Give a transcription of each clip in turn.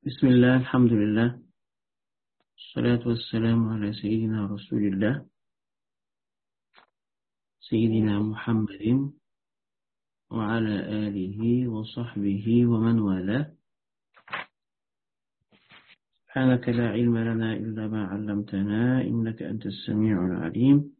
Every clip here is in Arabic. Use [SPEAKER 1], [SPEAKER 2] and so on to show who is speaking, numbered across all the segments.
[SPEAKER 1] بسم الله، الحمد لله، الصلاة والسلام على سيدنا رسول الله، سيدنا محمد وعلى آله وصحبه ومن والاه. سبحانك لا علم لنا إلا ما علمتنا إنك أنت السميع العليم.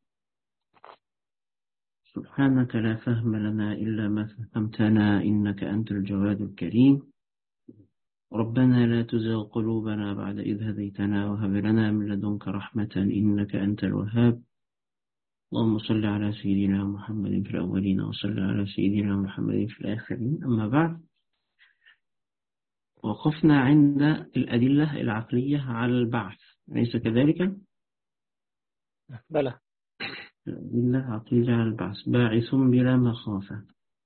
[SPEAKER 1] سبحانك لا فهم لنا إلا ما فهمتنا إنك أنت الجواد الكريم. ربنا لا تزغ قلوبنا بعد إذ هديتنا وهب لنا من لدنك رحمة إنك أنت الوهاب. اللهم صل على سيدنا محمد في الأولين وصل على سيدنا محمد في الآخرين. أما بعد، وقفنا عند الأدلة العقلية على البعث، أليس كذلك؟
[SPEAKER 2] بلى.
[SPEAKER 1] الأدلة العقلية على البعث، باعث بلا مخافة.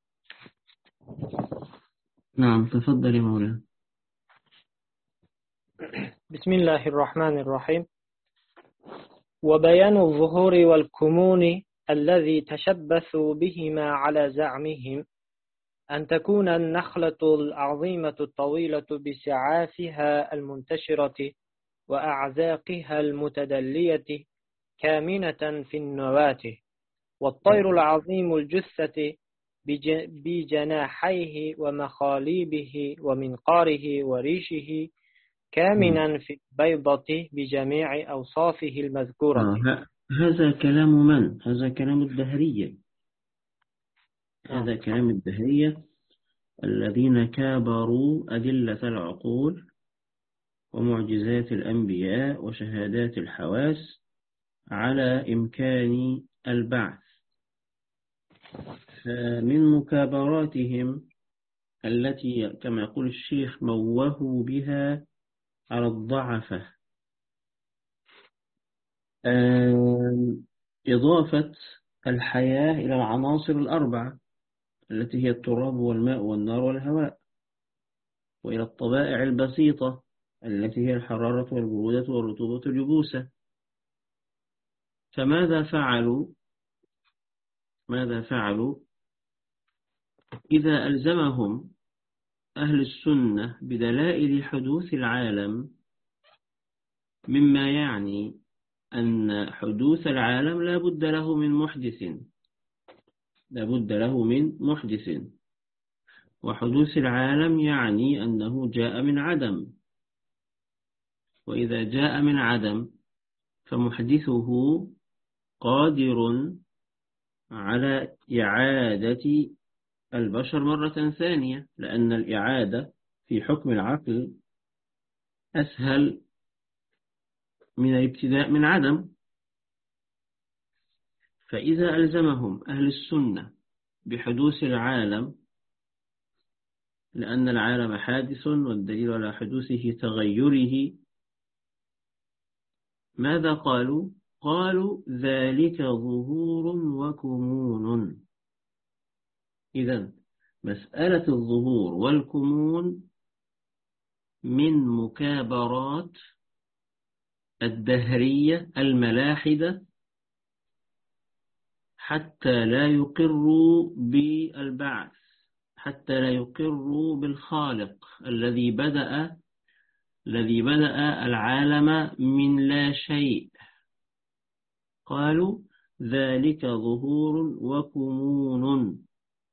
[SPEAKER 1] نعم، تفضل يا مولانا.
[SPEAKER 2] بسم الله الرحمن الرحيم. وبيان الظهور والكمون الذي تشبثوا بهما على زعمهم أن تكون النخلة العظيمة الطويلة بسعافها المنتشرة وأعزاقها المتدلية كامنة في النواة، والطير العظيم الجثة بجناحيه ومخاليبه ومنقاره وريشه كامنا في البيضة بجميع أوصافه المذكورة.
[SPEAKER 1] هذا كلام من؟ هذا كلام الدهرية. هذا كلام الدهرية الذين كابروا أدلة العقول ومعجزات الأنبياء وشهادات الحواس على إمكان البعث. فمن مكابراتهم التي كما يقول الشيخ موهوا بها على الضعفة إضافة الحياة إلى العناصر الأربعة التي هي التراب والماء والنار والهواء، وإلى الطبائع البسيطة التي هي الحرارة والبرودة والرطوبة واليبوسة. فماذا فعلوا؟ ماذا فعلوا؟ إذا ألزمهم أهل السنة بدلائل حدوث العالم، مما يعني أن حدوث العالم لا بد له من محدث، لا بد له من محدث، وحدوث العالم يعني أنه جاء من عدم، وإذا جاء من عدم فمحدثه قادر على إعادة البشر مرة ثانية، لأن الإعادة في حكم العقل أسهل من الابتداء من عدم. فإذا ألزمهم أهل السنة بحدوث العالم، لأن العالم حادث والدليل على حدوثه تغيره، ماذا قالوا؟ قالوا ذلك ظهور وكمون. إذن مسألة الظهور والكمون من مكابرات الدهرية الملاحدة حتى لا يقروا بالبعث، حتى لا يقروا بالخالق الذي بدأ العالم من لا شيء. قالوا ذلك ظهور وكمون.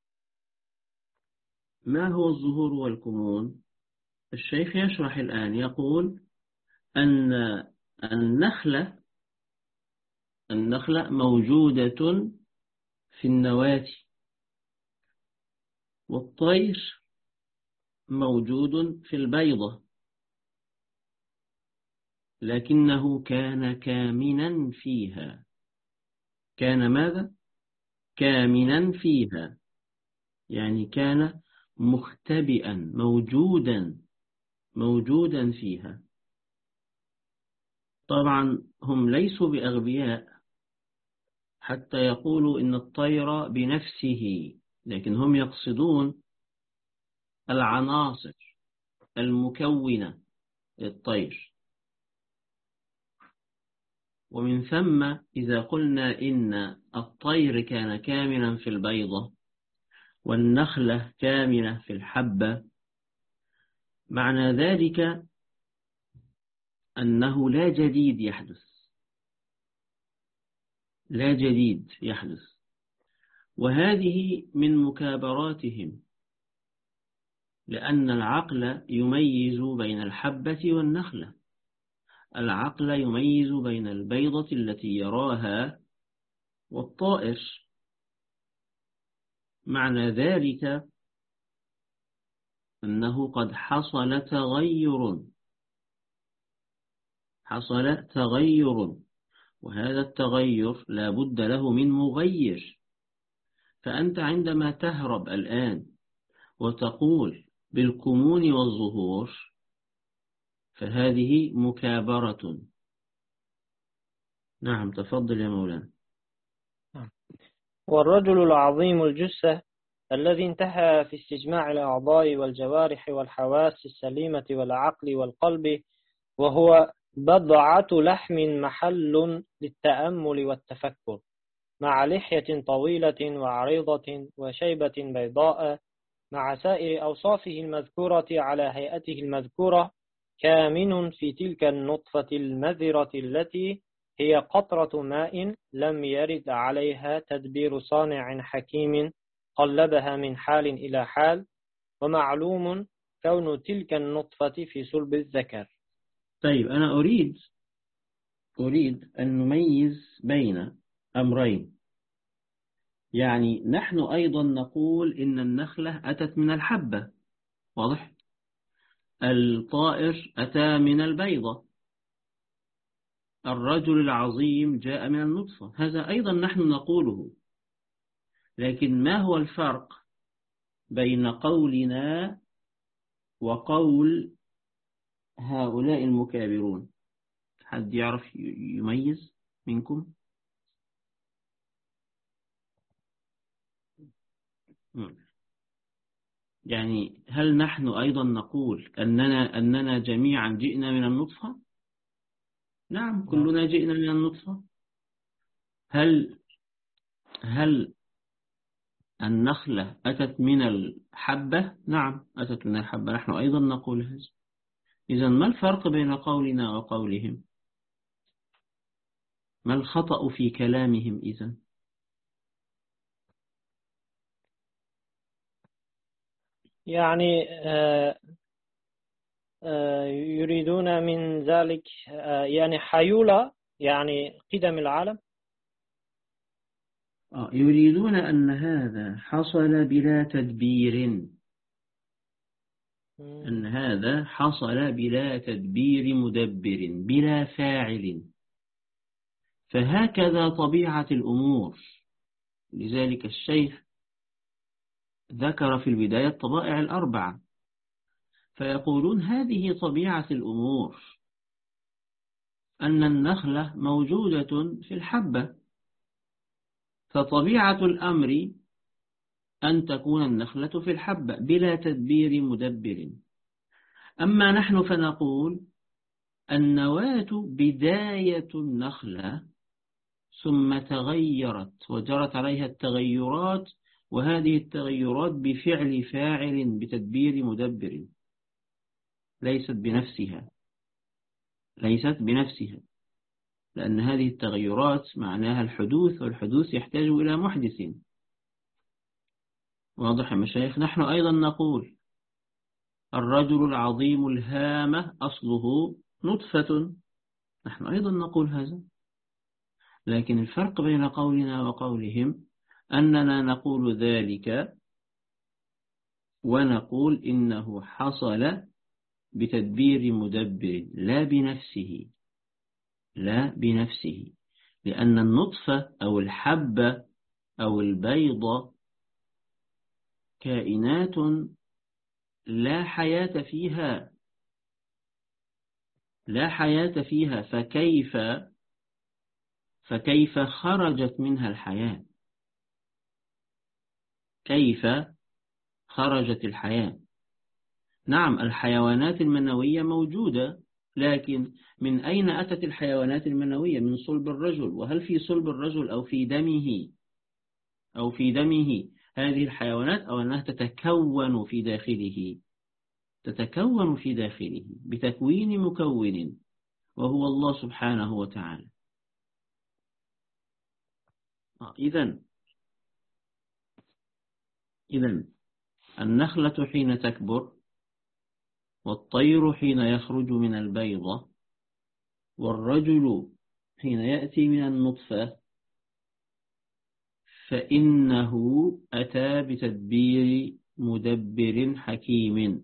[SPEAKER 1] ما هو الظهور والكمون؟ الشيخ يشرح الآن، يقول أن النخلة موجودة في النواة، والطير موجود في البيضة، لكنه كان كامنا فيها. كان ماذا؟ كامنا فيها، يعني كان مختبئا موجودا فيها. طبعا هم ليسوا بأغبياء حتى يقولوا إن الطير بنفسه، لكن هم يقصدون العناصر المكونة للطير. ومن ثم إذا قلنا إن الطير كان كاملا في البيضة والنخلة كاملة في الحبة، معنى ذلك أنه لا جديد يحدث، لا جديد يحدث. وهذه من مكابراتهم، لأن العقل يميز بين الحبة والنخلة، العقل يميز بين البيضة التي يراها والطائر. معنى ذلك أنه قد حصل تغير، وهذا التغير لا بد له من مغير. فأنت عندما تهرب الآن وتقول بالكمون والظهور فهذه مكابرة. نعم، تفضل يا مولانا.
[SPEAKER 2] والرجل العظيم الجثة الذي انتهى في استجماع الأعضاء والجوارح والحواس السليمة والعقل والقلب، وهو بضعة لحم محل للتأمل والتفكر، مع لحية طويلة وعريضة وشيبة بيضاء، مع سائر أوصافه المذكورة على هيئته المذكورة، كامن في تلك النطفة المذرة التي هي قطرة ماء لم يرد عليها تدبير صانع حكيم قلبها من حال إلى حال، ومعلوم كون تلك النطفة في صلب الذكر.
[SPEAKER 1] طيب، أنا أريد أن نميز بين أمرين. يعني نحن أيضا نقول إن النخلة أتت من الحبة، واضح؟ الطائر أتى من البيضة، الرجل العظيم جاء من النطفة، هذا أيضا نحن نقوله. لكن ما هو الفرق بين قولنا وقول هؤلاء المكابرون؟ حد يعرف يميز منكم؟ يعني هل نحن أيضا نقول أننا جميعا جئنا من النطفة؟ نعم، كلنا جئنا من النطفة. هل النخلة أتت من الحبة؟ نعم، أتت من الحبة، نحن أيضا نقول هذا. إذن ما الفرق بين قولنا وقولهم؟ ما الخطأ في كلامهم إذن؟
[SPEAKER 2] يعني يريدون من ذلك يعني حيولى، يعني قدم العالم.
[SPEAKER 1] يريدون أن هذا حصل بلا تدبير، أن هذا حصل بلا تدبير مدبر، بلا فاعل. فهكذا طبيعة الأمور. لذلك الشيخ ذكر في البداية الطبائع الأربعة، فيقولون هذه طبيعة الأمور، أن النخلة موجودة في الحبة، فطبيعة الأمر أن تكون النخلة في الحبة بلا تدبير مدبر. أما نحن فنقول النواة بداية النخلة، ثم تغيرت وجرت عليها التغيرات، وهذه التغيرات بفعل فاعل بتدبير مدبر، ليست بنفسها، لأن هذه التغيرات معناها الحدوث، والحدوث يحتاج إلى محدث. واضح يا مشايخ؟ نحن أيضا نقول الرجل العظيم الهامة أصله نطفة، نحن أيضا نقول هذا. لكن الفرق بين قولنا وقولهم أننا نقول ذلك ونقول إنه حصل بتدبير مدبر، لا بنفسه، لأن النطفة أو الحبة أو البيضة كائنات لا حياة فيها، فكيف خرجت منها الحياة؟ كيف خرجت الحياة؟ نعم، الحيوانات المنوية موجودة، لكن من أين أتت الحيوانات المنوية؟ من صلب الرجل. وهل في صلب الرجل أو في دمه هذه الحيوانات، أو أنها تتكون في داخله بتكوين مكون؟ وهو الله سبحانه وتعالى. إذن النخلة حين تكبر، والطير حين يخرج من البيضة، والرجل حين يأتي من النطفة، فإنه أتى بتدبير مدبر حكيم.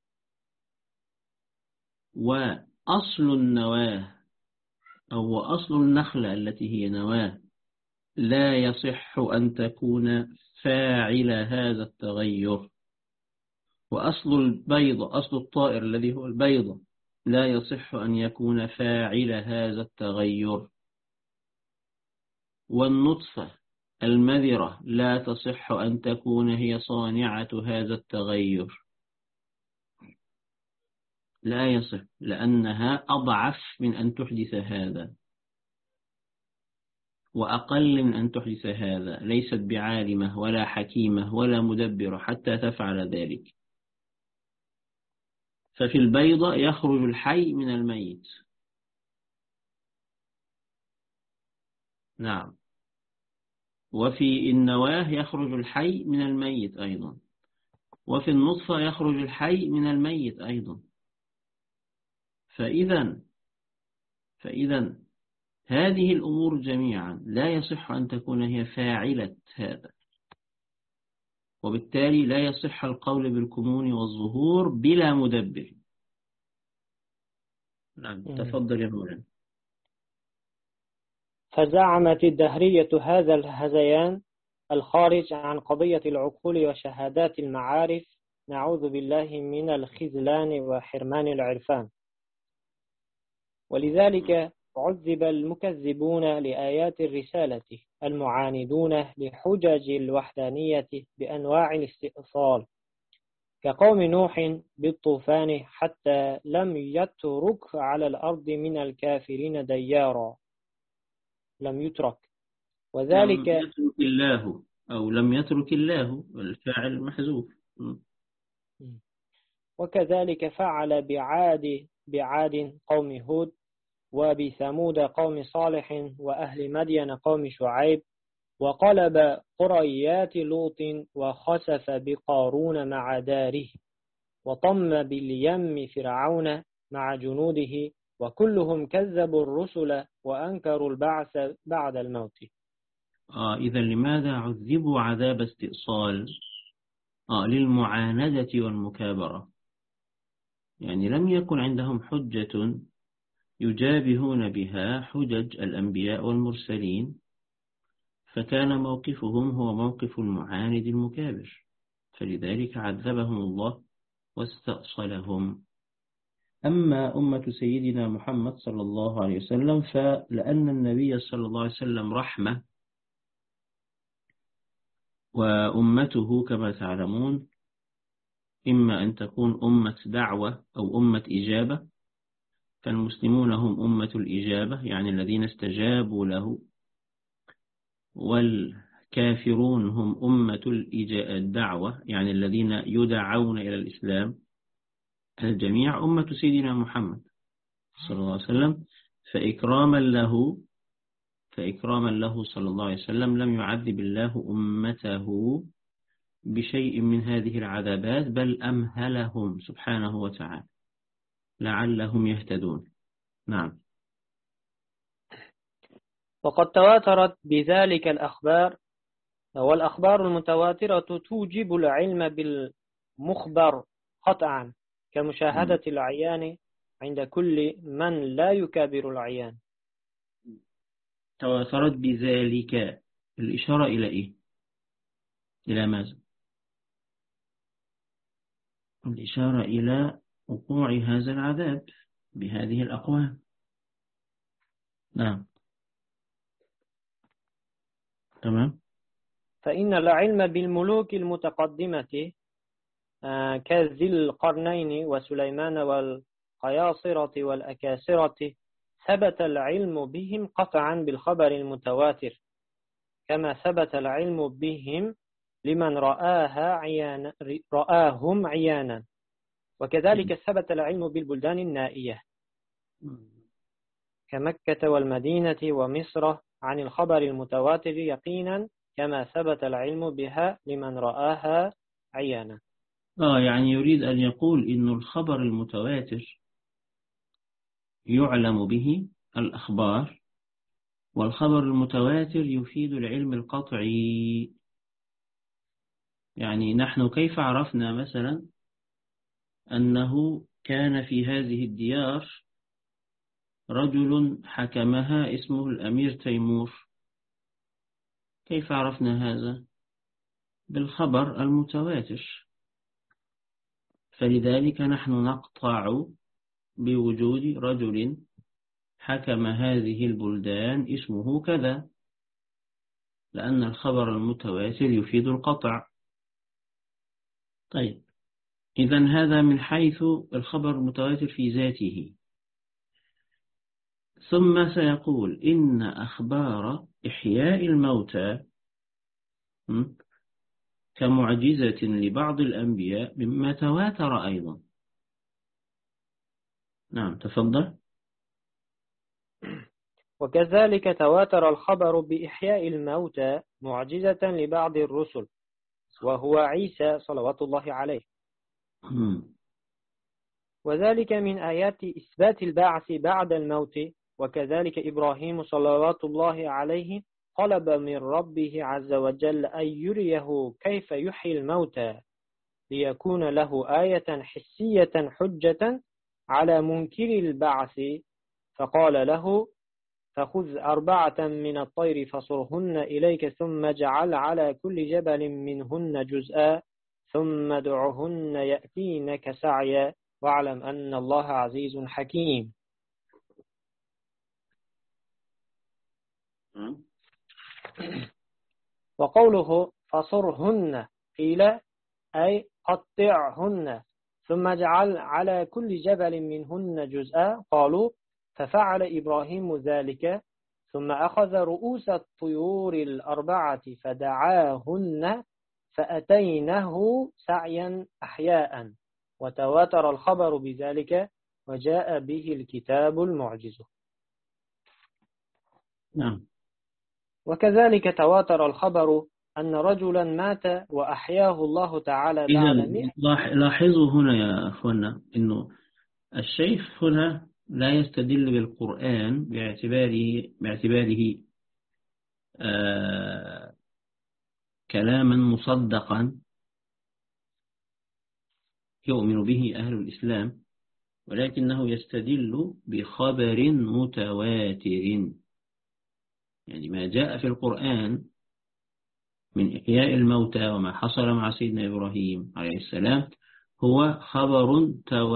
[SPEAKER 1] وأصل النواة أو أصل النخلة التي هي نواة لا يصح أن تكون فاعل هذا التغير. وأصل البيضة، أصل الطائر الذي هو البيضة، لا يصح أن يكون فاعل هذا التغير. والنطفة المذرة لا تصح أن تكون هي صانعة هذا التغير، لا يصح، لأنها أضعف من أن تحدث هذا، وأقل من أن تحدث هذا، ليست بعالمة ولا حكيمة ولا مدبرة حتى تفعل ذلك. ففي البيضة يخرج الحي من الميت. نعم. وفي النواة يخرج الحي من الميت أيضا. وفي النطفة يخرج الحي من الميت أيضا. فإذا هذه الأمور جميعا لا يصح أن تكون هي فاعلة هذا، وبالتالي لا يصح القول بالكمون والظهور بلا مدبر. نعم، تفضل يا مولانا.
[SPEAKER 2] فزعمت الدهرية هذا الهذيان الخارج عن قضية العقول وشهادات المعارف، نعوذ بالله من الخذلان وحرمان العرفان. ولذلك عذب المكذبون لآيات الرسالة المعاندون لحجج الوحدانية بأنواع الاستئصال، كقوم نوح بالطوفان، حتى لم يترك على الأرض من الكافرين ديارا، لم يترك. وذلك
[SPEAKER 1] لم يترك الله، أو لم يترك الله، الفاعل محذوف.
[SPEAKER 2] وكذلك فعل بعاد قوم هود، وبثمود قوم صالح، وأهل مدين قوم شعيب، وقلب قريات لوط، وخسف بقارون مع داره، وطم باليم فرعون مع جنوده، وكلهم كذبوا الرسل وأنكروا البعث بعد الموت.
[SPEAKER 1] إذا لماذا عذبوا عذاب استئصال؟ للمعاندة والمكابرة، يعني لم يكن عندهم حجة يجابهون بها حجج الأنبياء والمرسلين، فكان موقفهم هو موقف المعاند المكابر، فلذلك عذبهم الله واستأصلهم. أما أمة سيدنا محمد صلى الله عليه وسلم، فلأن النبي صلى الله عليه وسلم رحمة، وأمته كما تعلمون إما أن تكون أمة دعوة أو أمة إجابة، فالمسلمون هم أمة الإجابة يعني الذين استجابوا له، والكافرون هم أمة الدعوة يعني الذين يدعون إلى الإسلام. الجميع أمة سيدنا محمد صلى الله عليه وسلم، فإكراما له صلى الله عليه وسلم لم يعذب الله أمته بشيء من هذه العذابات، بل أمهلهم سبحانه وتعالى لعلهم يهتدون. نعم.
[SPEAKER 2] وقد تواترت بذلك الأخبار، والأخبار المتواترة توجب العلم بالمخبر قطعا، كمشاهدة العيان عند كل من لا يكابر العيان.
[SPEAKER 1] تواترت بذلك، الإشارة إلى إيه؟ إلى ماذا؟ الإشارة إلى وقوع هذا العذاب بهذه الأقوام. نعم، تمام.
[SPEAKER 2] فإن العلم بالملوك المتقدمة كذي القرنين وسليمان والقياصرة والأكاسرة ثبت العلم بهم قطعا بالخبر المتواتر، كما ثبت العلم بهم لمن رآهم عيانا. وكذلك ثبت العلم بالبلدان النائية. كمكة والمدينة ومصر عن الخبر المتواتر يقينا كما ثبت العلم بها لمن رآها عيانا.
[SPEAKER 1] يعني يريد أن يقول إن الخبر المتواتر يعلم به الأخبار، والخبر المتواتر يفيد العلم القطعي. يعني نحن كيف عرفنا مثلا أنه كان في هذه الديار رجل حكمها اسمه الأمير تيمور؟ كيف عرفنا هذا؟ بالخبر المتواتر. فلذلك نحن نقطع بوجود رجل حكم هذه البلدان اسمه كذا، لأن الخبر المتواتر يفيد القطع. طيب، إذن هذا من حيث الخبر المتواتر في ذاته. ثم سيقول إن أخبار إحياء الموتى كمعجزة لبعض الأنبياء مما تواتر أيضا. نعم، تفضل.
[SPEAKER 2] وكذلك تواتر الخبر بإحياء الموتى معجزة لبعض الرسل وهو عيسى صلوات الله عليه، وذلك من آيات إثبات البعث بعد الموت. وكذلك إبراهيم صلوات الله عليه طلب من ربه عز وجل أن يريه كيف يحيي الموتى ليكون له آية حسية حجة على منكر البعث، فقال له: فخذ 4 من الطير فصرهن إليك ثم اجعل على كل جبل منهن جزءا ثم ادعهن يأتينك سعيا واعلم أن الله عزيز حكيم. وقوله فصرهن قيل أي قطعهن ثم اجعل على كل جبل منهن جزءا، قالوا ففعل إبراهيم ذلك ثم أخذ رؤوس الطيور 4 فدعاهن فأتينه سعيا أحياء، وتواتر الخبر بذلك وجاء به الكتاب المعجز.
[SPEAKER 1] نعم.
[SPEAKER 2] وكذلك تواتر الخبر أن رجلا مات وأحياه الله تعالى بعد 100.
[SPEAKER 1] لاحظوا هنا يا أخوانا أنه الشيخ هنا لا يستدل بالقرآن باعتباره كلاما مصدقا يؤمن به أهل الإسلام، ولكنه يستدل بخبر متواتر. يعني ما جاء في القرآن من إحياء الموتى وما حصل مع سيدنا إبراهيم عليه السلام هو خبر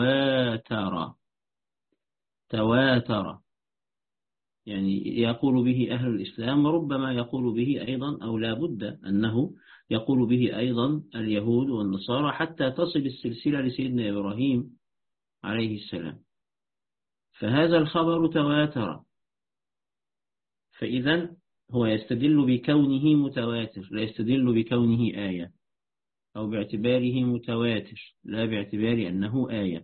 [SPEAKER 1] تواتر، يعني يقول به أهل الإسلام، وربما يقول به أيضا أو لا بد أنه يقول به أيضا اليهود والنصارى حتى تصل السلسلة لسيدنا إبراهيم عليه السلام. فهذا الخبر تواتر، فإذا هو يستدل بكونه متواتر، لا يستدل بكونه آية، أو باعتباره متواتر لا باعتبار أنه آية.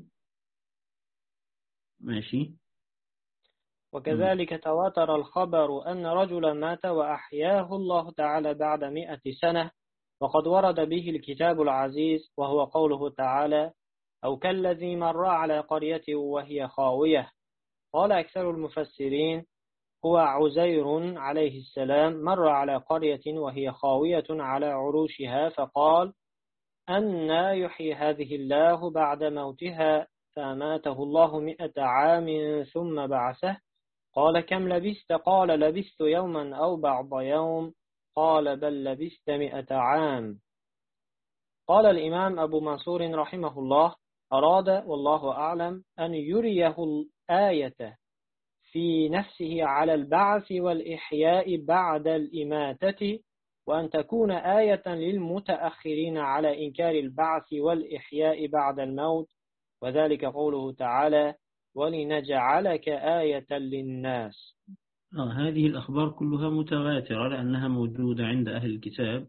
[SPEAKER 1] ماشي.
[SPEAKER 2] وكذلك تواتر الخبر أن رجلا مات وأحياه الله تعالى بعد 100 سنة، وقد ورد به الكتاب العزيز، وهو قوله تعالى: أو كالذي مر على قرية وهي خاوية. قال أكثر المفسرين هو عزير عليه السلام مر على قرية وهي خاوية على عروشها فقال: أنى يحيي هذه الله بعد موتها، فأماته الله 100 عام ثم بعثه. قال: كم لبثت؟ قال: لبثت يوما أو بعض يوم. قال: بل لبثت 100 عام. قال الإمام أبو منصور رحمه الله: أراد والله أعلم أن يريه الآية في نفسه على البعث والإحياء بعد الإماتة، وأن تكون آية للمتأخرين على إنكار البعث والإحياء بعد الموت، وذلك قوله تعالى: ولنجعلك آية للناس.
[SPEAKER 1] هذه الأخبار كلها متواترة لأنها موجودة عند أهل الكتاب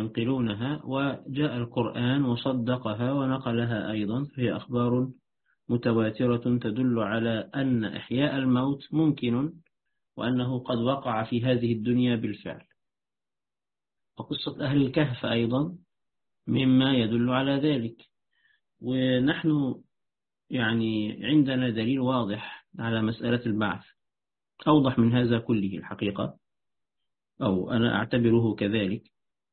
[SPEAKER 1] ينقلونها، وجاء القرآن وصدقها ونقلها أيضا، فهي أخبار متواترة تدل على أن إحياء الموت ممكن، وأنه قد وقع في هذه الدنيا بالفعل. وقصة أهل الكهف أيضا مما يدل على ذلك. ونحن يعني عندنا دليل واضح على مسألة البعث، أوضح من هذا كله الحقيقة، أو أنا أعتبره كذلك.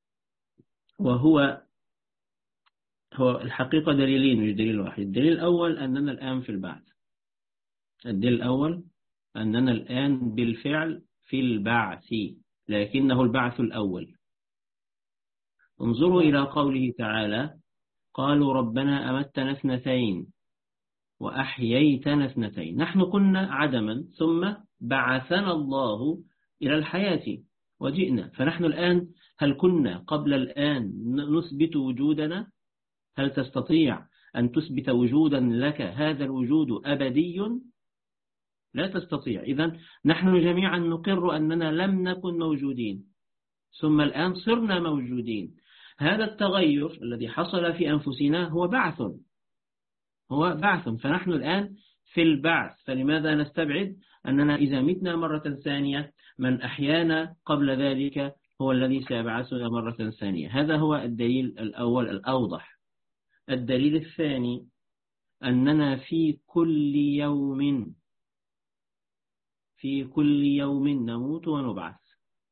[SPEAKER 1] وهو الحقيقة دليلين مش دليل واحد. الدليل الأول أننا الآن في البعث. الدليل الأول أننا الآن بالفعل في البعث، لكنه البعث الأول. انظروا إلى قوله تعالى: قالوا ربنا أمتنا اثنتين وأحييتنا اثنتين. نحن كنا عدما ثم بعثنا الله إلى الحياة وجئنا. فنحن الآن، هل كنا قبل الآن نثبت وجودنا؟ هل تستطيع أن تثبت وجودا لك هذا الوجود أبدي؟ لا تستطيع. إذن نحن جميعا نقر أننا لم نكن موجودين ثم الآن صرنا موجودين. هذا التغير الذي حصل في أنفسنا هو بعث، فنحن الآن في البعث. فلماذا نستبعد أننا إذا متنا مرة ثانية من أحيانا قبل ذلك هو الذي سيبعثنا مرة ثانية؟ هذا هو الدليل الأول الأوضح. الدليل الثاني أننا في كل يوم نموت ونبعث.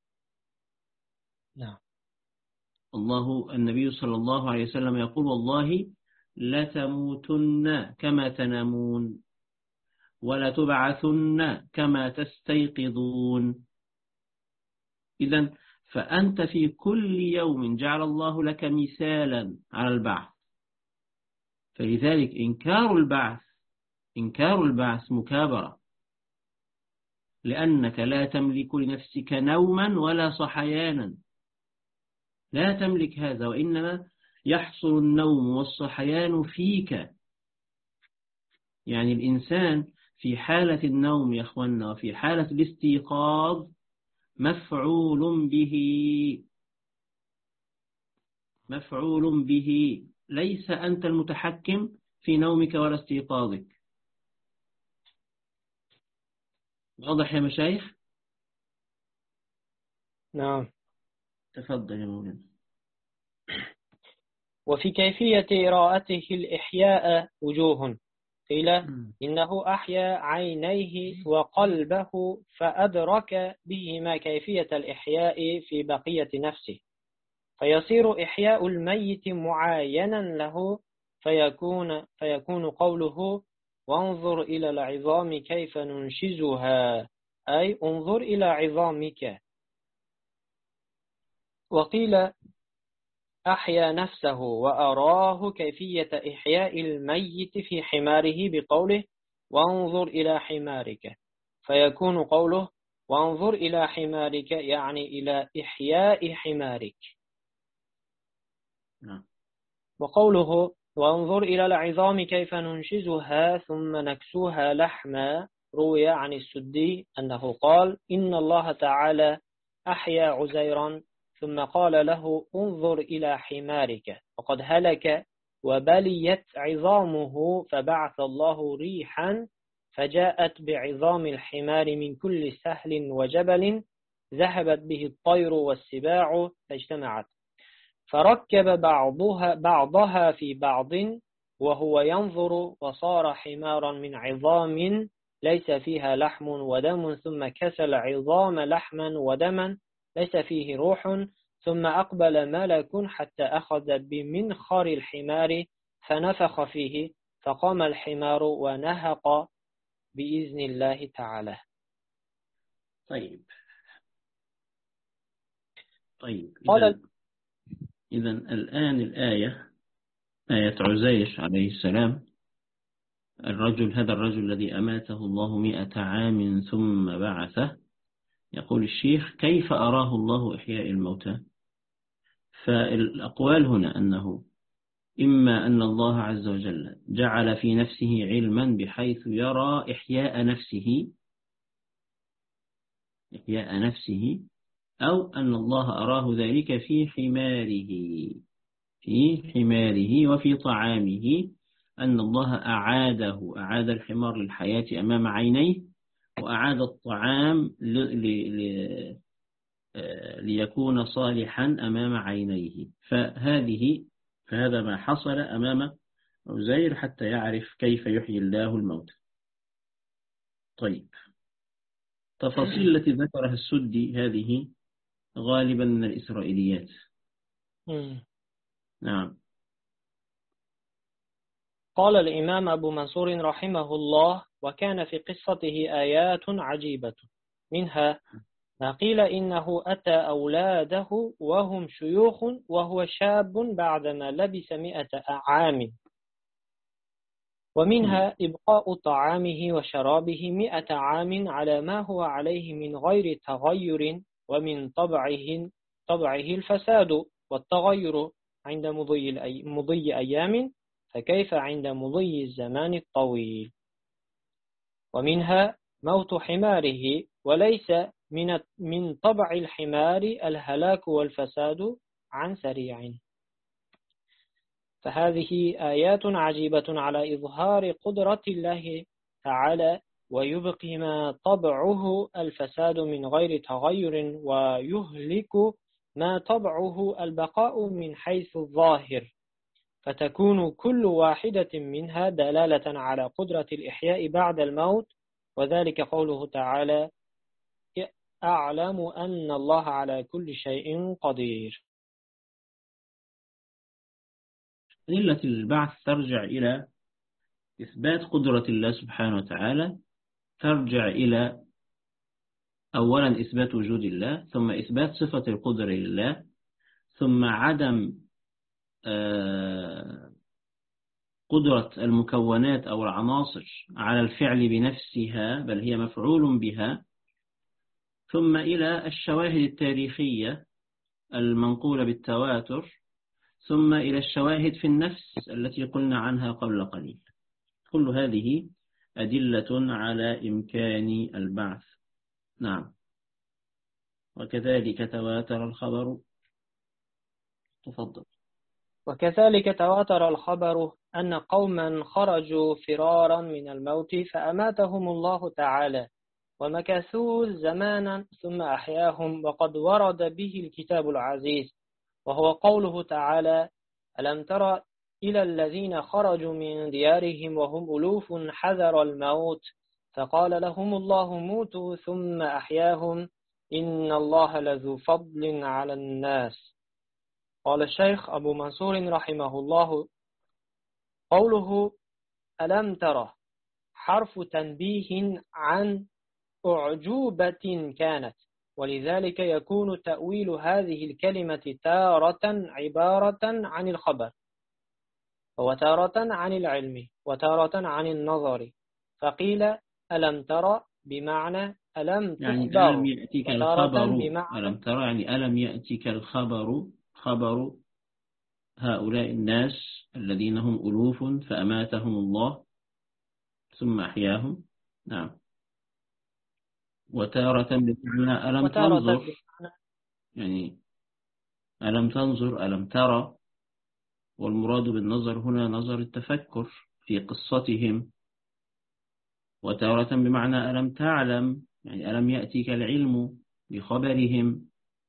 [SPEAKER 2] نعم.
[SPEAKER 1] النبي صلى الله عليه وسلم يقول: والله لتموتن كما تنامون ولتبعثن كما تستيقظون. إذن فأنت في كل يوم جعل الله لك مثالا على البعث. فلذلك إنكار البعث مكابرة، لأنك لا تملك لنفسك نوما ولا صحيانا، لا تملك هذا، وإنما يحصل النوم والصحيان فيك. يعني الإنسان في حالة النوم يا أخوانا وفي حالة الاستيقاظ مفعول به، ليس أنت المتحكم في نومك ولا استيقاظك. واضح يا مشايخ؟
[SPEAKER 2] نعم.
[SPEAKER 1] تفضل يا مولانا.
[SPEAKER 2] وفي كيفية إراءته الإحياء وجوه. قيل إنه أحيا عينيه وقلبه فأدرك بهما كيفية الإحياء في بقية نفسه، فيصير إحياء الميت معاينا له، فيكون قوله: وانظر إلى العظام كيف ننشزها، أي انظر إلى عظامك. وقيل أحيا نفسه وأراه كيفية إحياء الميت في حماره بقوله: وانظر إلى حمارك، فيكون قوله: وانظر إلى حمارك يعني إلى إحياء حمارك. وقوله: وانظر إلى العظام كيف ننشزها ثم نكسوها لحما، روي عن السدي أنه قال: إن الله تعالى أحيا عزيرا ثم قال له: انظر إلى حمارك وقد هلك وبليت عظامه، فبعث الله ريحا فجاءت بعظام الحمار من كل سهل وجبل، ذهبت به الطير والسباع فاجتمعت، فركب بعضها في بعض وهو ينظر، وصار حمارا من عظام ليس فيها لحم ودم، ثم كسى العظام لحما ودما ليس فيه روح، ثم أقبل ملك حتى أخذ بمنخر الحمار فنفخ فيه، فقام الحمار ونهق بإذن الله تعالى.
[SPEAKER 1] طيب. إذن الآن الآية آية عزير عليه السلام، هذا الرجل الذي أماته الله 100 عام ثم بعثه، يقول الشيخ: كيف أراه الله إحياء الموتى؟ فالأقوال هنا أنه إما أن الله عز وجل جعل في نفسه علما بحيث يرى إحياء نفسه، أو أن الله أراه ذلك في حماره وفي طعامه، أن الله أعاد الحمار للحياة أمام عينيه، وأعاد الطعام ليكون صالحا أمام عينيه. فهذا ما حصل أمام عزير حتى يعرف كيف يحيي الله الموت. طيب، تفاصيل التي ذكرها السدي هذه غالبا من الإسرائيليات. نعم.
[SPEAKER 2] قال الإمام أبو منصور رحمه الله: وكان في قصته آيات عجيبة، منها ما قيل إنه أتى أولاده وهم شيوخ وهو شاب بعدما لبس 100 عام، ومنها إبقاء طعامه وشرابه 100 عام على ما هو عليه من غير تغير، ومن طبعه الفساد والتغير عند مضي أيام، فكيف عند مضي الزمان الطويل. ومنها موت حماره، وليس من طبع الحمار الهلاك والفساد عن سريع. فهذه آيات عجيبة على إظهار قدرة الله تعالى، ويبقي ما طبعه الفساد من غير تغير، ويهلك ما طبعه البقاء من حيث الظاهر، فتكون كل واحدة منها دلالة على قدرة الإحياء بعد الموت، وذلك قوله تعالى: أعلم أن الله على كل شيء قدير.
[SPEAKER 1] أدلة البعث ترجع إلى إثبات قدرة الله سبحانه وتعالى، ترجع إلى أولا إثبات وجود الله، ثم إثبات صفة القدرة لله، ثم عدم قدرة المكونات أو العناصر على الفعل بنفسها، بل هي مفعول بها، ثم إلى الشواهد التاريخية المنقولة بالتواتر، ثم إلى الشواهد في النفس التي قلنا عنها قبل قليل. كل هذه أدلة على إمكان البعث. نعم. وكذلك تواتر الخبر. تفضل.
[SPEAKER 2] وكذلك تواتر الخبر أن قوما خرجوا فرارا من الموت فأماتهم الله تعالى، ومكثوا زمانا ثم أحياهم، وقد ورد به الكتاب العزيز، وهو قوله تعالى: ألم تر إلى الذين خرجوا من ديارهم وهم ألوف حذر الموت فقال لهم الله موتوا ثم أحياهم إن الله لذو فضل على الناس. قال الشيخ أبو منصور رحمه الله: قوله ألم تر حرف تنبيه عن أعجوبة كانت، ولذلك يكون تأويل هذه الكلمة تارة عبارة عن الخبر، وتارة عن العلم، وتارة عن النظر. فقيل ألم تر بمعنى ألم تخبر،
[SPEAKER 1] يعني ألم يأتيك الخبر.
[SPEAKER 2] ألم
[SPEAKER 1] ترى يعني ألم يأتيك الخبر، خبر هؤلاء الناس الذين هم ألوف فأماتهم الله ثم أحياهم. نعم. وتارة بمعنى ألم تنظر، يعني ألم تنظر، ألم ترى، والمراد بالنظر هنا نظر التفكر في قصتهم. وتارة بمعنى ألم تعلم، يعني ألم يأتيك العلم بخبرهم.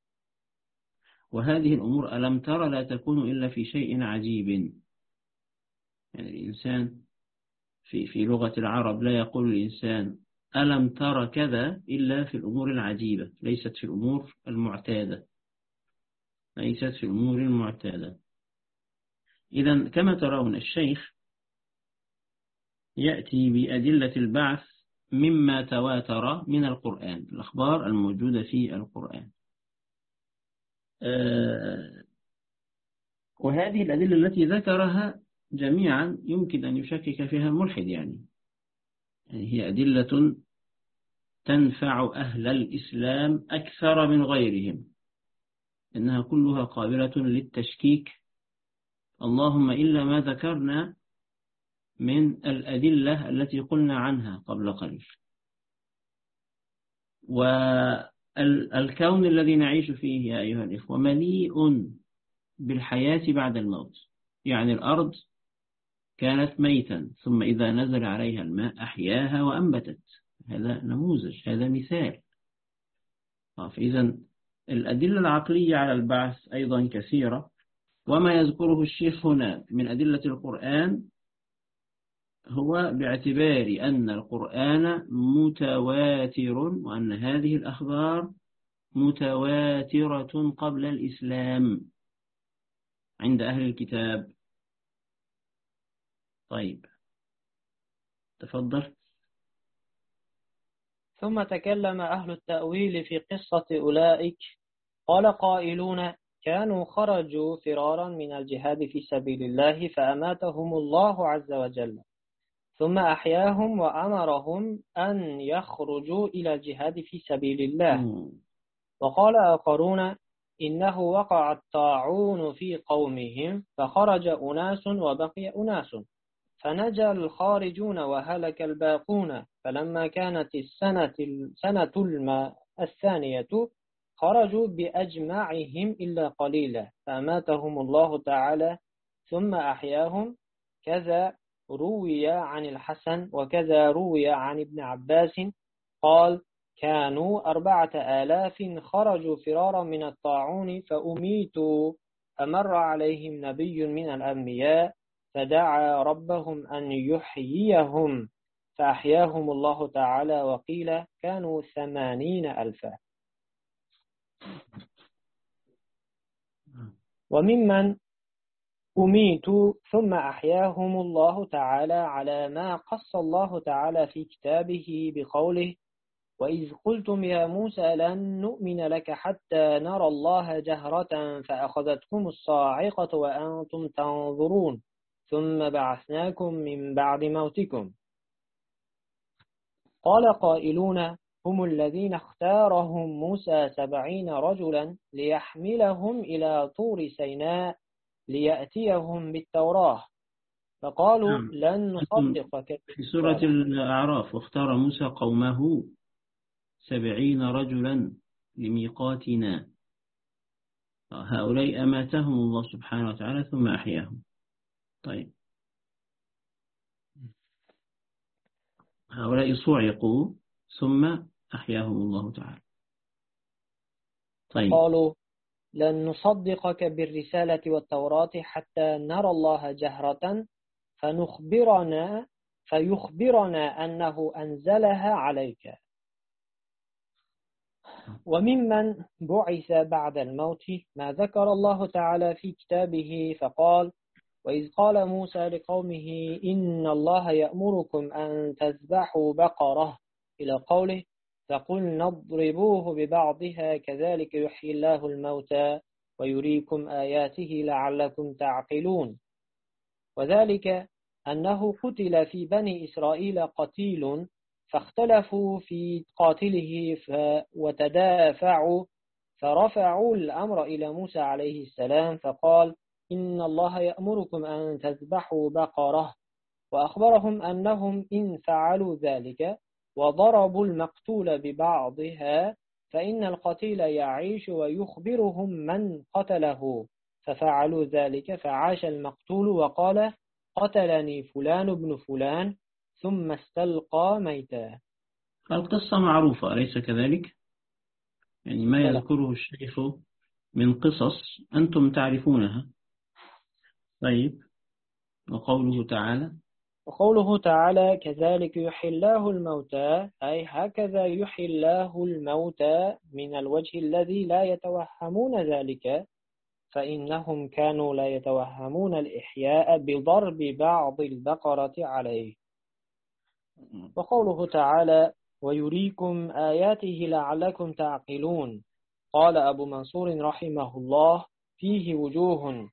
[SPEAKER 1] وهذه الأمور ألم ترى لا تكون إلا في شيء عجيب. يعني الإنسان في لغة العرب لا يقول الإنسان ألم ترى كذا إلا في الأمور العجيبة، ليست في الأمور المعتادة، ليست في الأمور المعتادة. إذن كما ترون الشيخ يأتي بأدلة البعث مما تواتر من القرآن، الأخبار الموجودة في القرآن. وهذه الأدلة التي ذكرها جميعا يمكن أن يشكك فيها الملحد، يعني هي أدلة تنفع أهل الإسلام أكثر من غيرهم، إنها كلها قابلة للتشكيك، اللهم إلا ما ذكرنا من الأدلة التي قلنا عنها قبل قليل. والكون الذي نعيش فيه يا أيها الإخوة مليء بالحياة بعد الموت، يعني الأرض كانت ميتا ثم إذا نزل عليها الماء أحياها وأنبتت. هذا نموذج، هذا مثال. فإذا الأدلة العقلية على البعث أيضا كثيرة، وما يذكره الشيخ هنا من أدلة القرآن هو باعتبار أن القرآن متواتر، وأن هذه الأخبار متواترة قبل الإسلام عند أهل الكتاب. طيب تفضل.
[SPEAKER 2] ثم تكلم أهل التأويل في قصة أولئك. قال قائلون: كانوا خرجوا فرارا من الجهاد في سبيل الله فأماتهم الله عز وجل، ثم أحياهم وأمرهم أن يخرجوا إلى الجهاد في سبيل الله. وقال آخرون: إنه وقع الطاعون في قومهم فخرج أناس وبقي أناس، فنجا الخارجون وهلك الباقون، فلما كانت السنة الثانية خرجوا بأجمعهم إلا قليلا فأماتهم الله تعالى ثم أحياهم. كذا روي عن الحسن وكذا روي عن ابن عباس قال: كانوا 4000 خرجوا فرارا من الطاعون فأميتوا، فمر عليهم نبي من الأنبياء فدعا ربهم أن يحييهم فأحياهم الله تعالى، وقيل كانوا 80,000. وممن أميتوا ثم أحياهم الله تعالى على ما قص الله تعالى في كتابه بقوله: وإذ قلتم يا موسى لن نؤمن لك حتى نرى الله جهرة فأخذتكم الصاعقة وأنتم تنظرون ثم بعثناكم من بعد موتكم. قال قائلون: هم الذين اختارهم موسى 70 رجلا ليحملهم إلى طور سيناء ليأتيهم بالتوراة، فقالوا لن نصدقك.
[SPEAKER 1] في سورة الأعراف: واختار موسى قومه 70 رجلا لميقاتنا. هؤلاء أماتهم الله سبحانه وتعالى ثم أحياهم. طيب هؤلاء صعقوا ثم أحياهم الله تعالى. طيب
[SPEAKER 2] قالوا لن نصدقك بالرسالة والتوراة حتى نرى الله جهرة فيخبرنا أنه أنزلها عليك. وممن بعث بعد الموت ما ذكر الله تعالى في كتابه فقال: وإذ قال موسى لقومه إن الله يأمركم أن تذبحوا بقرة إلى قوله: فقلنا اضربوه ببعضها كذلك يحيي الله الموتى ويريكم آياته لعلكم تعقلون. وذلك أنه قتل في بني إسرائيل قتيل فاختلفوا في قاتله وتدافعوا، فرفعوا الأمر إلى موسى عليه السلام فقال: إن الله يأمركم أن تذبحوا بقرة، وأخبرهم أنهم إن فعلوا ذلك وضربوا المقتول ببعضها فإن القتيل يعيش ويخبرهم من قتله، ففعلوا ذلك فعاش المقتول وقال: قتلني فلان ابن فلان، ثم استلقى ميتا.
[SPEAKER 1] القصة معروفة أليس كذلك؟ يعني ما يذكره الشيخ من قصص أنتم تعرفونها. طيب وقوله تعالى كذلك يحيي الله الموتى، أي هكذا يحيي الله الموتى من الوجه الذي لا يتوهمون ذلك، فإنهم كانوا لا يتوهمون الإحياء بضرب بعض البقرة عليه. وقوله تعالى ويريكم آياته لعلكم تعقلون، قال أبو منصور رحمه الله: فيه وجوه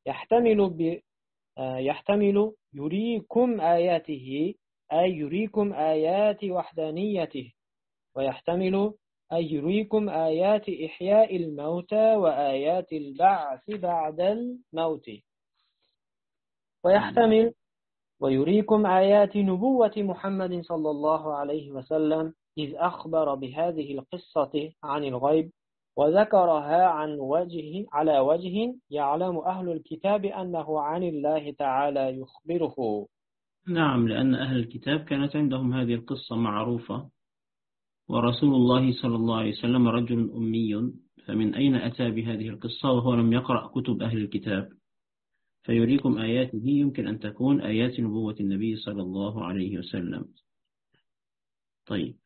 [SPEAKER 1] يحتمل يريكم آياته أي يريكم آيات وحدانيته، ويحتمل أي يريكم آيات إحياء الموتى وآيات البعث بعد الموت، ويحتمل ويريكم آيات نبوة محمد صلى الله عليه وسلم إذ أخبر بهذه القصة عن الغيب،
[SPEAKER 2] وذكرها على وجه يعلم أهل الكتاب أنه عن الله تعالى يخبره.
[SPEAKER 1] نعم، لأن أهل الكتاب كانت عندهم هذه القصة معروفة، ورسول الله صلى الله عليه وسلم رجل أمي، فمن أين أتى بهذه القصة وهو لم يقرأ كتب أهل الكتاب؟ فيريكم آياته يمكن أن تكون آيات نبوة النبي صلى الله عليه وسلم. طيب.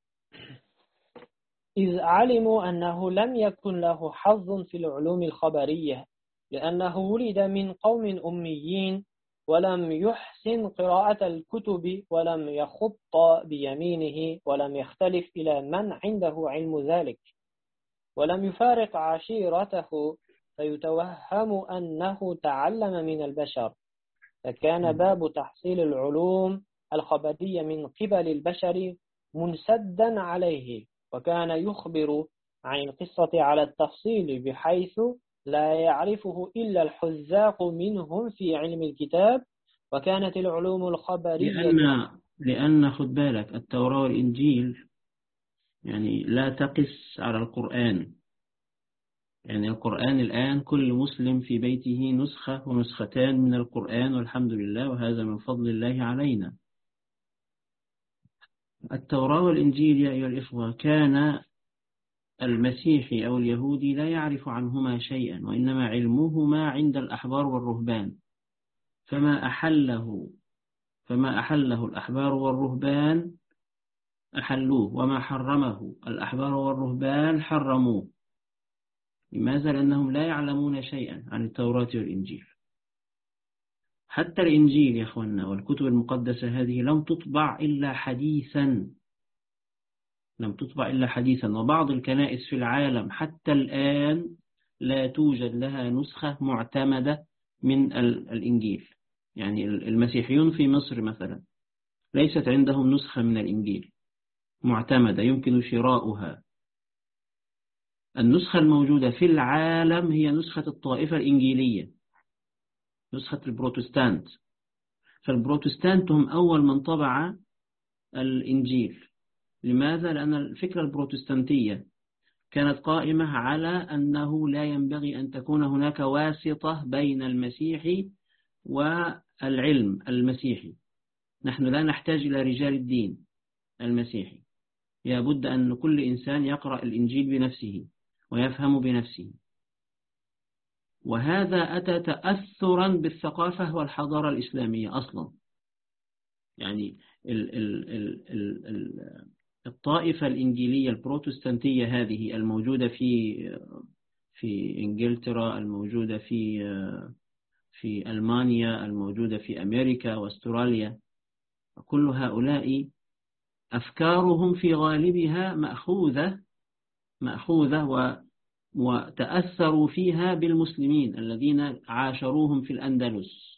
[SPEAKER 2] إذ علموا أنه لم يكن له حظ في العلوم الخبرية لأنه ولد من قوم أميين ولم يحسن قراءة الكتب ولم يخط بيمينه ولم يختلف إلى من عنده علم ذلك ولم يفارق عشيرته فيتوهم أنه تعلم من البشر، فكان باب تحصيل العلوم الخبرية من قبل البشر منسدا عليه، وكان يخبر عن القصة على التفصيل بحيث لا يعرفه إلا الحذاق منهم في علم الكتاب، وكانت العلوم الخبرية
[SPEAKER 1] لأن خد بالك التوراة والإنجيل يعني لا تقس على القرآن. يعني القرآن الآن كل مسلم في بيته نسخة ونسختان من القرآن والحمد لله، وهذا من فضل الله علينا. التوراة والإنجيل يا أيها الإخوة كان المسيحي أو اليهودي لا يعرف عنهما شيئا، وإنما علمهما عند الأحبار والرهبان، فما أحله الأحبار والرهبان أحلوه، وما حرمه الأحبار والرهبان حرموه. لماذا؟ لأنهم لا يعلمون شيئا عن التوراة والإنجيل. حتى الإنجيل يا أخوانا والكتب المقدسة هذه لم تطبع إلا حديثا، وبعض الكنائس في العالم حتى الآن لا توجد لها نسخة معتمدة من الإنجيل. يعني المسيحيون في مصر مثلا ليست عندهم نسخة من الإنجيل معتمدة يمكن شراؤها. النسخة الموجودة في العالم هي نسخة الطائفة الإنجيلية، نسخة البروتستانت. فالبروتستانت هم أول من طبع الإنجيل. لماذا؟ لأن الفكرة البروتستانتية كانت قائمة على أنه لا ينبغي أن تكون هناك واسطة بين المسيحي والعلم المسيحي. نحن لا نحتاج إلى رجال الدين المسيحي، لابد أن كل إنسان يقرأ الإنجيل بنفسه ويفهم بنفسه. وهذا أتى تأثرا بالثقافة والحضارة الإسلامية أصلا. يعني الطائفة الإنجيلية البروتستانتية هذه الموجودة في إنجلترا، الموجودة في ألمانيا، الموجودة في أمريكا وأستراليا، كل هؤلاء أفكارهم في غالبها مأخوذة وتأثروا فيها بالمسلمين الذين عاشروهم في الأندلس.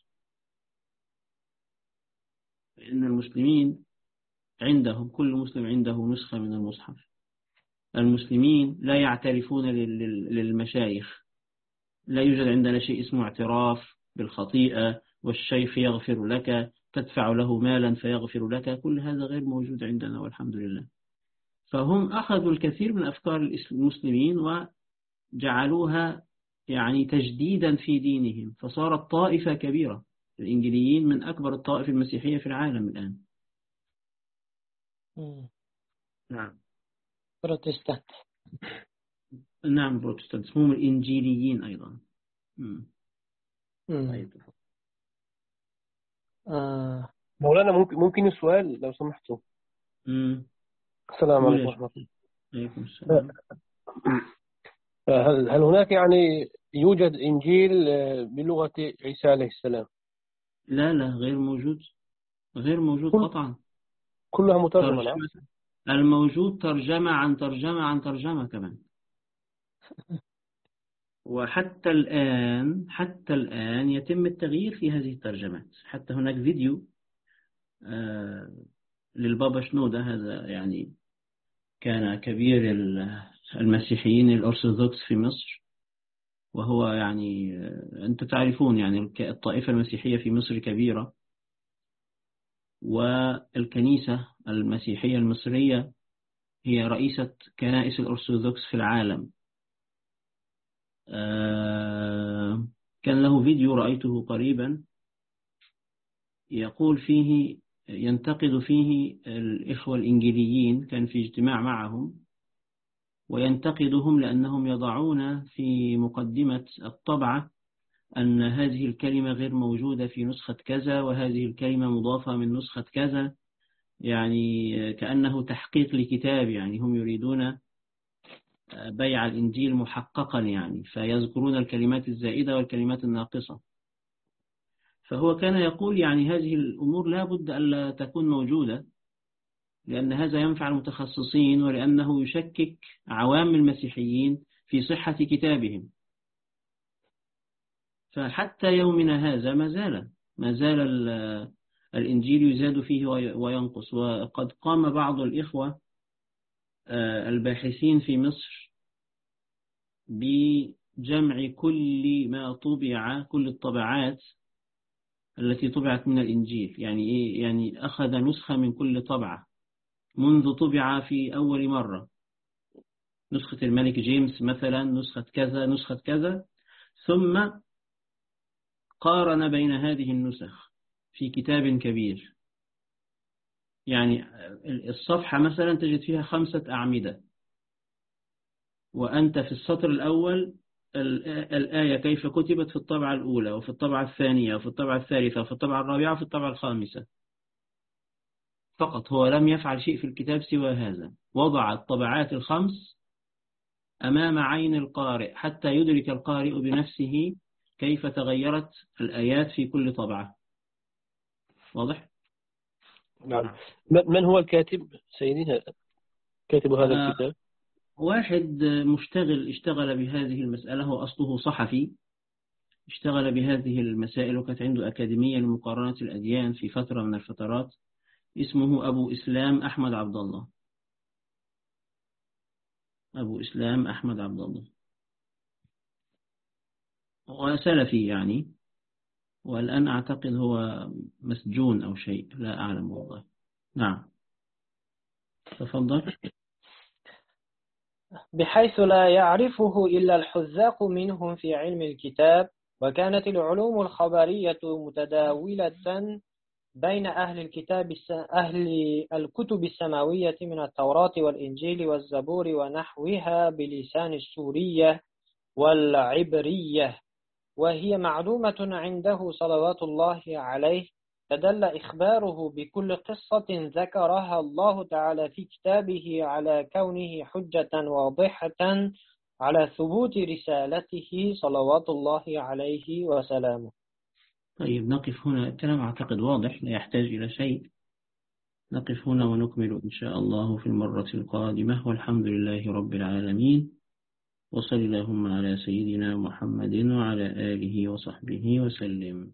[SPEAKER 1] لأن المسلمين عندهم كل مسلم عنده نسخة من المصحف. المسلمين لا يعترفون للمشايخ، لا يوجد عندنا شيء اسمه اعتراف بالخطيئة والشيخ يغفر لك، تدفع له مالا فيغفر لك، كل هذا غير موجود عندنا والحمد لله. فهم أخذوا الكثير من أفكار المسلمين وجعلوها يعني تجديدا في دينهم، فصارت طائفة كبيرة. الإنجليين من أكبر الطائف المسيحية في العالم الآن. نعم.
[SPEAKER 2] بروتستانت.
[SPEAKER 1] نعم بروتستانت اسمهم الإنجيليين أيضا. طيب.
[SPEAKER 3] مولانا ممكن السؤال لو سمحتوا؟ السلام عليكم ورحمة الله.
[SPEAKER 1] عليكم السلام.
[SPEAKER 3] هل هناك يعني يوجد إنجيل بلغة عيسى عليه السلام؟
[SPEAKER 1] لا غير موجود قطعا.
[SPEAKER 3] كلها مترجمة.
[SPEAKER 1] الموجود ترجمة عن ترجمة كمان. وحتى الآن يتم التغيير في هذه الترجمات. حتى هناك فيديو للبابا شنودة، هذا يعني كان كبير المسيحيين الأرثوذكس في مصر، وهو يعني أنت تعرفون يعني الطائفة المسيحية في مصر كبيرة، والكنيسة المسيحية المصرية هي رئيسة كنائس الأرثوذكس في العالم. كان له فيديو رأيته قريبا يقول فيه، ينتقد فيه الإخوة الإنجيليين، كان في اجتماع معهم وينتقدهم لأنهم يضعون في مقدمة الطبعة أن هذه الكلمة غير موجودة في نسخة كذا، وهذه الكلمة مضافة من نسخة كذا، يعني كأنه تحقيق لكتاب، يعني هم يريدون بيع الإنجيل محققا، يعني فيذكرون الكلمات الزائدة والكلمات الناقصة. فهو كان يقول يعني هذه الأمور لا بد ألا تكون موجودة، لأن هذا ينفع المتخصصين، ولأنه يشكك عوام المسيحيين في صحة كتابهم. فحتى يومنا هذا ما زال الإنجيل يزاد فيه وينقص. وقد قام بعض الإخوة الباحثين في مصر بجمع كل ما طبع، كل الطبعات التي طبعت من الإنجيل. يعني إيه؟ يعني أخذ نسخة من كل طبعة منذ طبع في أول مرة، نسخة الملك جيمس مثلا، نسخة كذا، نسخة كذا، ثم قارن بين هذه النسخ في كتاب كبير. يعني الصفحة مثلا تجد فيها 5 أعمدة، وأنت في السطر الأول الآية كيف كتبت في الطبعة الأولى، وفي الطبعة الثانية، وفي الطبعة الثالثة، وفي الطبعة الرابعة، وفي الطبعة الخامسة. فقط هو لم يفعل شيء في الكتاب سوى هذا، وضع الطبعات ال5 أمام عين القارئ حتى يدرك القارئ بنفسه كيف تغيرت الآيات في كل طبعة. واضح؟
[SPEAKER 3] نعم. من هو الكاتب سيدي، كاتب هذا الكتاب؟
[SPEAKER 1] واحد مشتغل اشتغل بهذه المسألة، هو أصله صحفي، اشتغل بهذه المسائل، وكانت عنده أكاديمية لمقارنة الأديان في فترة من الفترات. اسمه أبو إسلام أحمد عبد الله، أبو إسلام أحمد عبد الله، وسلفي يعني، والآن أعتقد هو مسجون أو شيء، لا أعلم والله. نعم، تفضل.
[SPEAKER 2] بحيث لا يعرفه إلا الحذاق منهم في علم الكتاب، وكانت العلوم الخبرية متداولة بين أهل الكتب السماوية من التوراة والإنجيل والزبور ونحوها بلسان السورية والعبرية، وهي معلومة عنده صلوات الله عليه. فدل إخباره بكل قصة ذكرها الله تعالى في كتابه على كونه حجة واضحة على ثبوت رسالته صلوات الله عليه وسلامه.
[SPEAKER 1] طيب نقف هنا، الكلام أعتقد واضح لا يحتاج إلى شيء. نقف هنا ونكمل إن شاء الله في المرة القادمة، والحمد لله رب العالمين، وصل اللهم على سيدنا محمد وعلى آله وصحبه وسلم.